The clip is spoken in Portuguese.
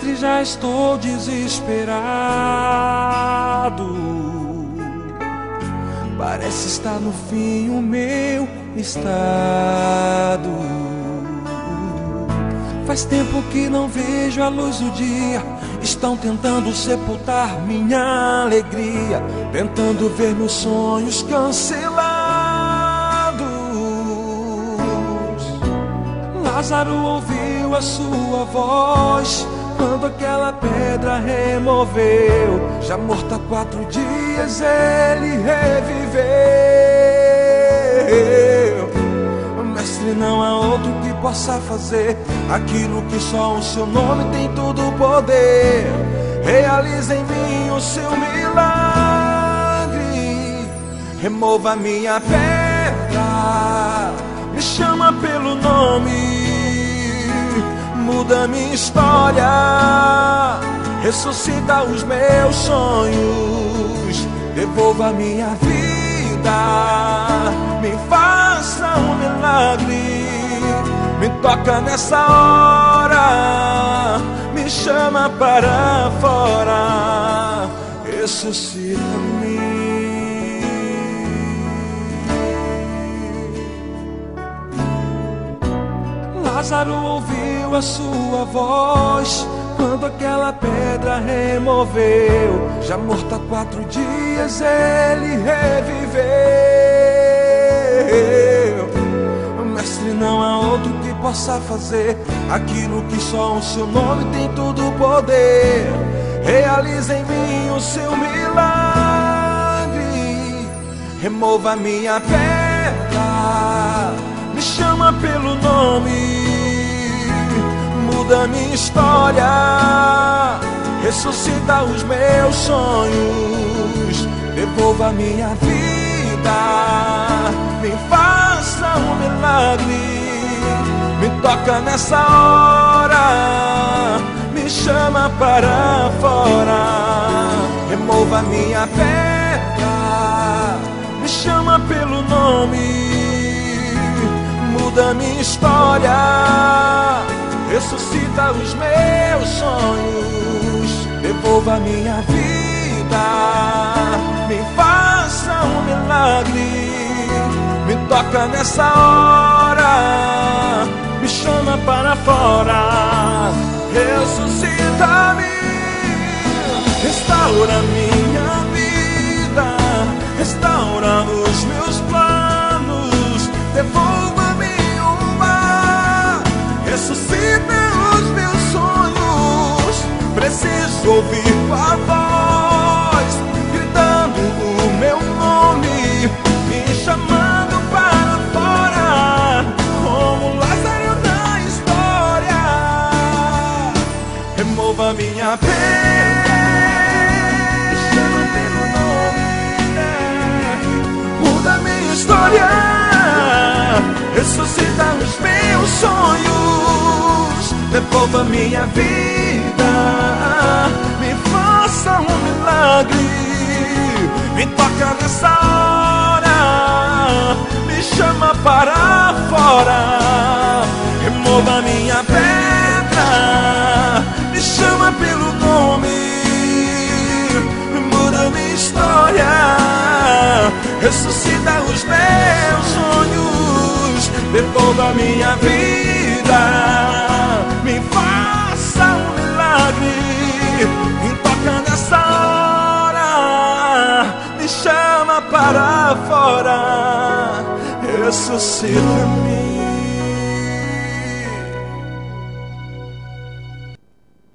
Mestre, já estou desesperado. Parece estar no fim o meu estado. Faz tempo que não vejo a luz do dia. Estão tentando sepultar minha alegria, tentando ver meus sonhos cancelados. Lázaro ouviu a sua voz quando aquela pedra removeu. Já morto há 4 dias, ele reviveu. Mestre, não há outro que possa fazer aquilo que só o seu nome tem todo o poder. Realiza em mim o seu milagre. Remova minha pedra, me chama pelo nome. Muda minha história, ressuscita os meus sonhos. Devolva minha vida, me faça um milagre. Me toca nessa hora, me chama para fora, ressuscita-me. Lázaro ouviu a sua voz quando aquela pedra removeu. Já morto há 4 dias, ele reviveu. Mestre, não há outro que possa fazer aquilo que só o seu nome tem todo o poder. Realiza em mim o seu milagre. Remova minha pedra, me chama pelo nome. Muda minha história, ressuscita os meus sonhos. Devolva minha vida, me faça um milagre. Me toca nessa hora, me chama para fora. Remova minha pedra, me chama pelo nome. Muda minha história, ressuscita os meus sonhos. Devolva minha vida, me faça um milagre. Me toca nessa hora, me chama para fora. Ressuscita-me, restaura minha vida, restaura os meus planos. Devolva-me uma, ressuscita os meus sonhos. Preciso ouvir tua voz, gritando o meu nome, me chamando para fora, como Lázaro na história. Remova minha pedra, me chama pelo nome. Muda minha história, ressuscita os meus sonhos. Devolva minha vida, me faça um milagre. Me toca nessa hora, me chama para fora. Remova minha pedra, me chama pelo nome. Muda minha história, ressuscita os meus sonhos. Devolva minha vida, me faça um milagre. Me toca nessa hora, me chama para fora, ressuscita-me.